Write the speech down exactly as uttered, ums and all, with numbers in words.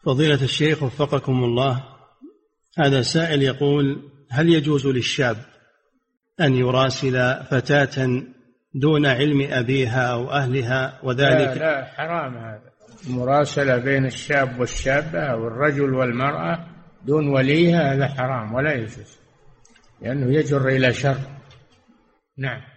فضيلة الشيخ وفقكم الله، هذا سائل يقول: هل يجوز للشاب أن يراسل فتاة دون علم أبيها أو أهلها وذلك؟ لا, لا حرام هذا، المراسلة بين الشاب والشابة أو الرجل والمرأة دون وليها هذا حرام ولا يجوز، لأنه يجر إلى شر. نعم.